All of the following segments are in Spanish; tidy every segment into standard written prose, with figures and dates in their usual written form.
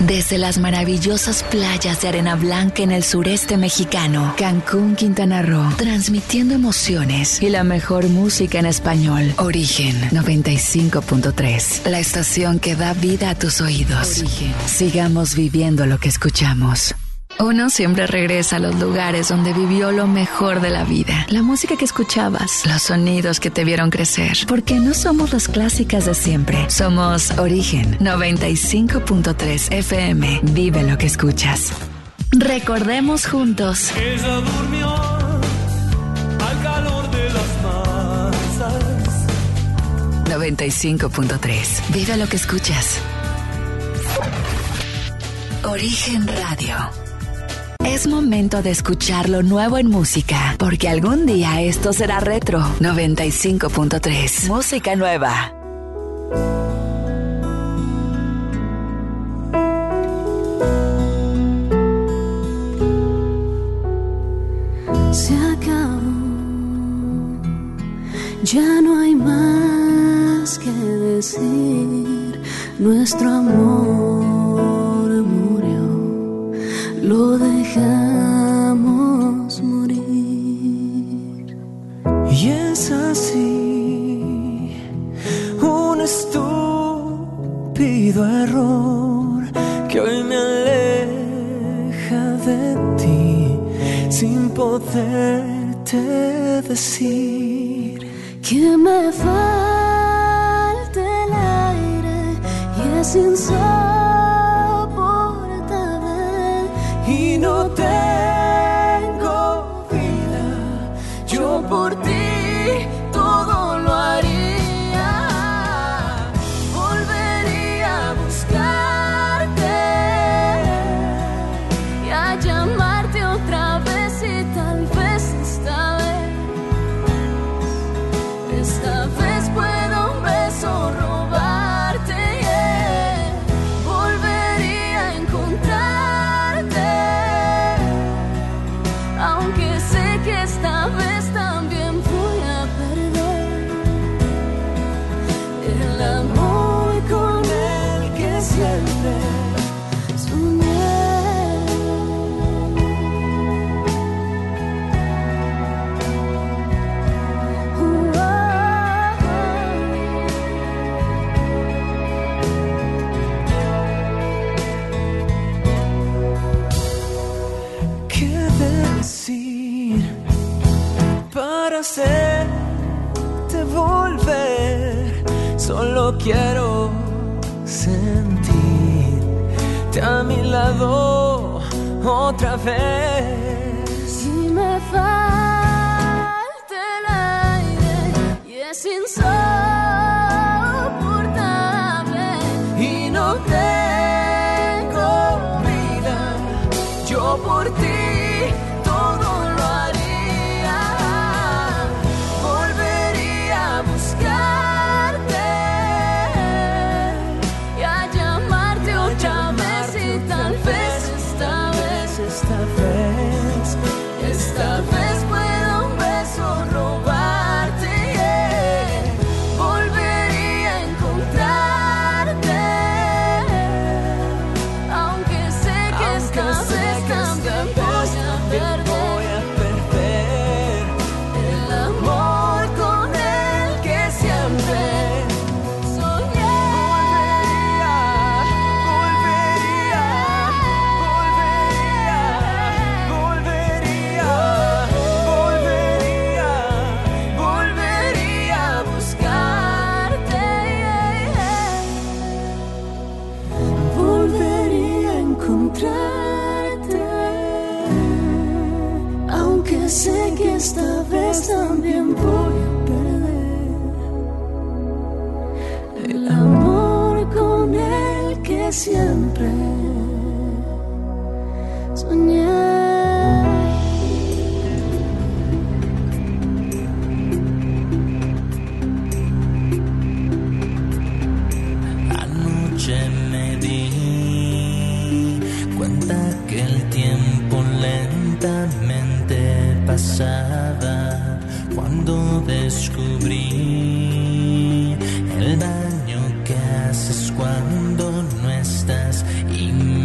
Desde las maravillosas playas de arena blanca en el sureste mexicano, Cancún, Quintana Roo, transmitiendo emociones y la mejor música en español. Origen 95.3, la estación que da vida a tus oídos. Origen. Sigamos viviendo lo que escuchamos. Uno siempre regresa a los lugares donde vivió lo mejor de la vida. La música que escuchabas, los sonidos que te vieron crecer. Porque no somos las clásicas de siempre. Somos Origen 95.3 FM. Vive lo que escuchas. Recordemos juntos. Ella durmió al calor de las masas. 95.3. Vive lo que escuchas. Origen Radio. Es momento de escuchar lo nuevo en música, porque algún día esto será retro. 95.3. Música nueva. Se acabó. Ya no hay más que decir. Nuestro amor murió. Lo dejamos morir. Y es así, un estúpido error que hoy me aleja de ti, sin poderte decir que me falta el aire y es insoportable. Y no tengo vida, yo por ti todo lo haría. Volvería a buscarte y a llamarte otra vez, y tal vez esta vez puedo un beso robarte, yeah. Volvería a encontrarte, aunque sé que esta vez también voy a perder el amor con el que siempre soñé. ¿Qué decir para hacerte volver? Solo quiero sentirte a mi lado otra vez. Y me falta el aire y es insoportable. Y no tengo vida, yo por ti todo lo haría. Volvería a buscarte y a llamarte otra vez, y tal vez esta vez puedo un beso robarte, yeah. Volvería a encontrarte, aunque sé que esta vez también voy a perder el amor con el que siempre soñé. Volvería a buscarte, Volvería a encontrarte, aunque sé que esta vez también voy a perder el amor con el que siempre soñé. Anoche me di cuenta que el tiempo lentamente pasaba cuando descubrí el daño que haces cuando no estás y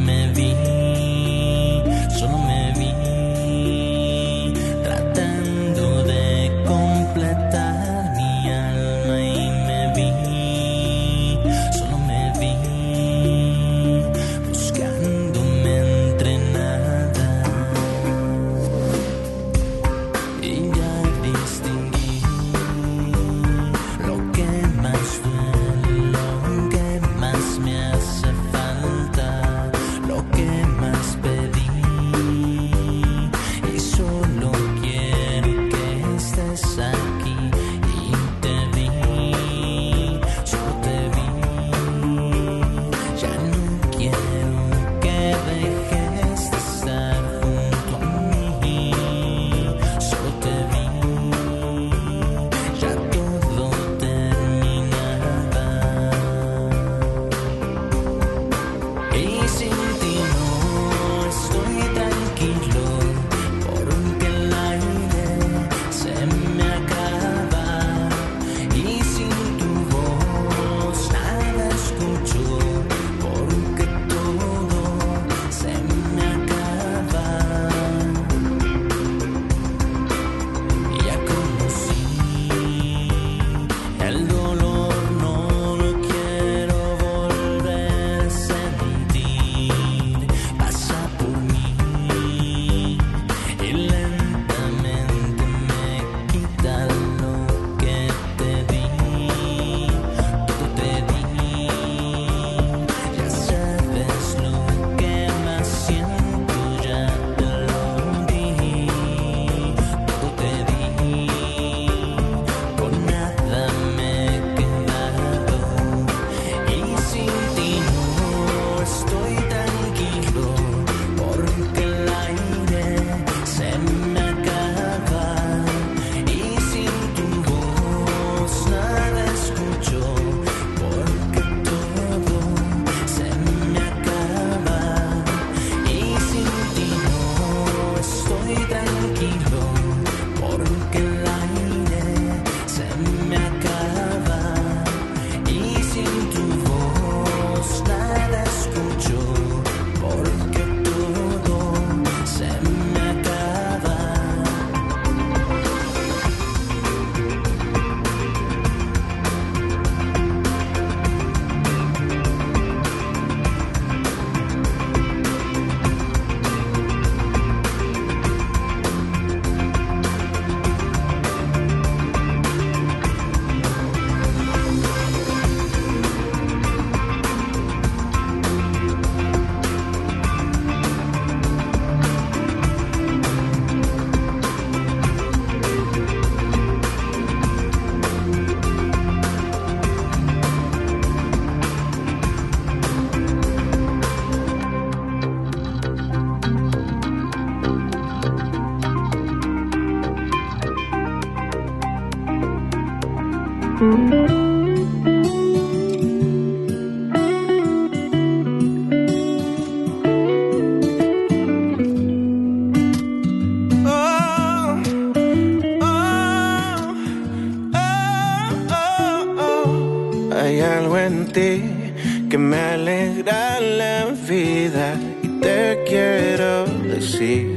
Hay algo en ti que me alegra la vida y te quiero decir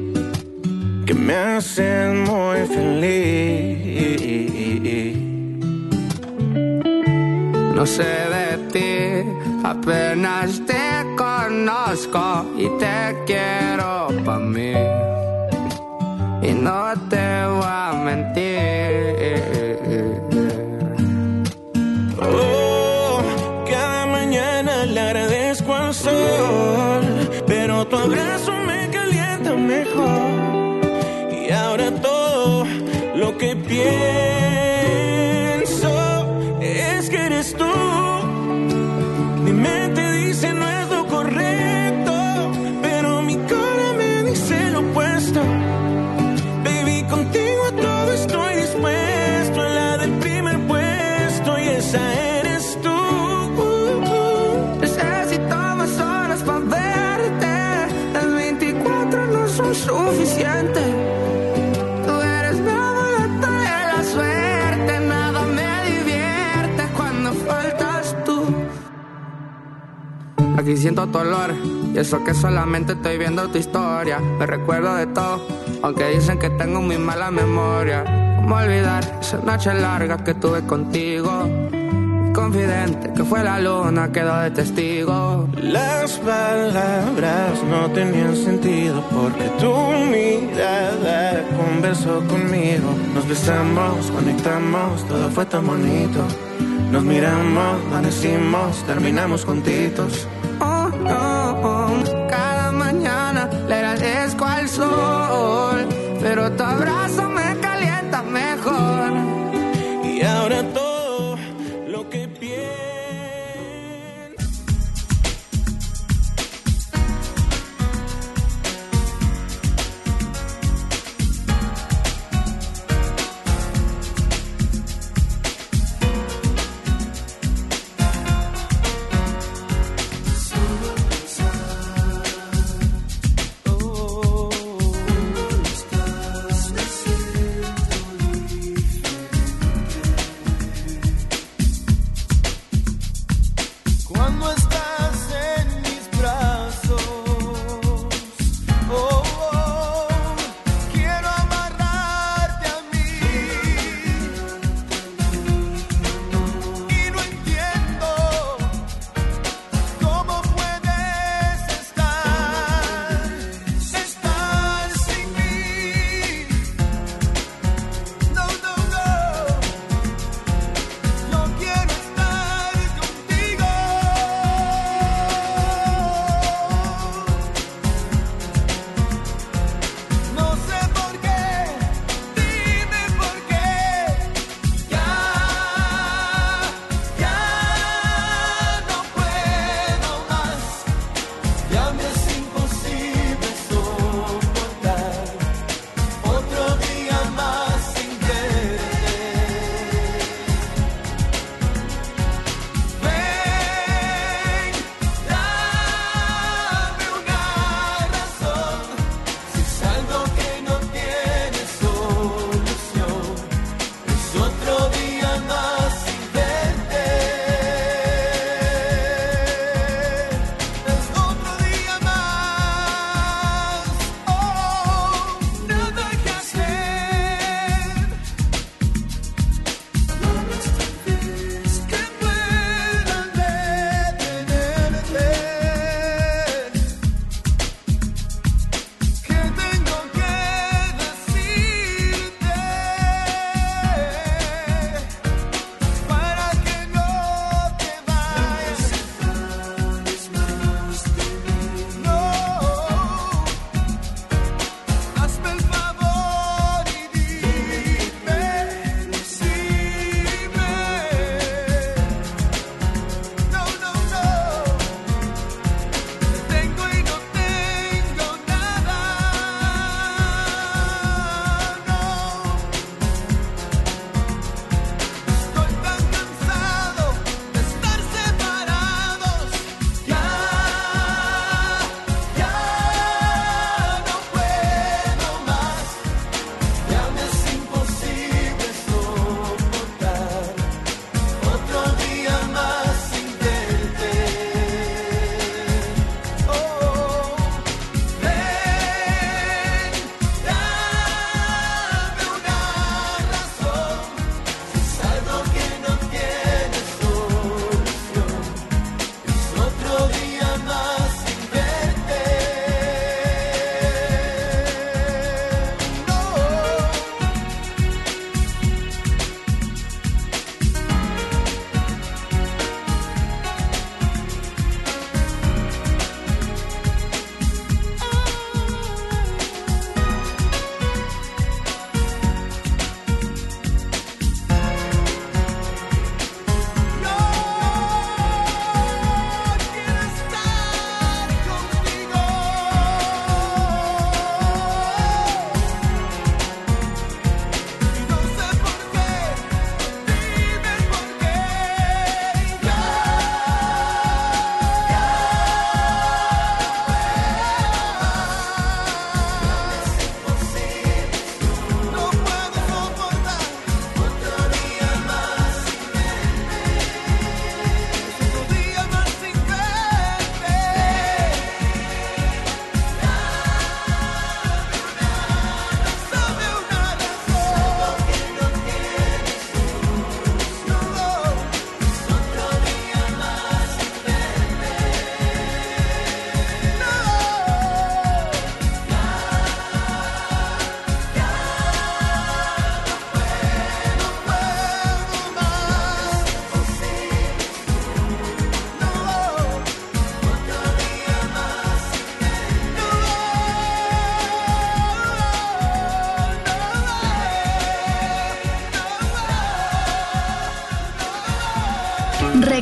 que me haces muy feliz. No sé de ti, apenas te conozco y te quiero pa' mí. Y no te voy a mentir. Cada mañana le agradezco al sol, pero tu abrazo me calienta mejor. Y ahora todo lo que pienso es que eres tú. Mi mente dice no es lo correcto, pero mi cara me dice lo opuesto. Baby, contigo a todo estoy dispuesto, a la del primer puesto, y esa eres tú. Necesito más horas para verte, las 24 no son suficientes. Tú eres mi amuleto de la suerte, nada me divierte cuando faltas tú. Aquí siento tu olor, y eso que solamente estoy viendo tu historia. Me recuerdo de todo, aunque dicen que tengo muy mala memoria. ¿Cómo olvidar esa noche larga que tuve contigo? Confidente que fue la luna, quedó de testigo. Las palabras no tenían sentido porque tu mirada conversó conmigo. Nos besamos, conectamos, todo fue tan bonito. Nos miramos, amanecimos, terminamos juntitos. Oh, oh, oh. Cada mañana le agradezco al sol, pero tu abrazo me calienta mejor. Y ahora todo lo que pienso.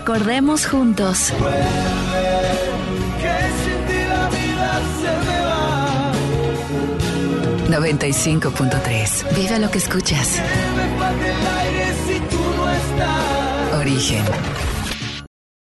recordemos juntos. Que sin ti la vida se me va. 95.3. Vive lo que escuchas. Que me falte el aire si tú no estás. Origen.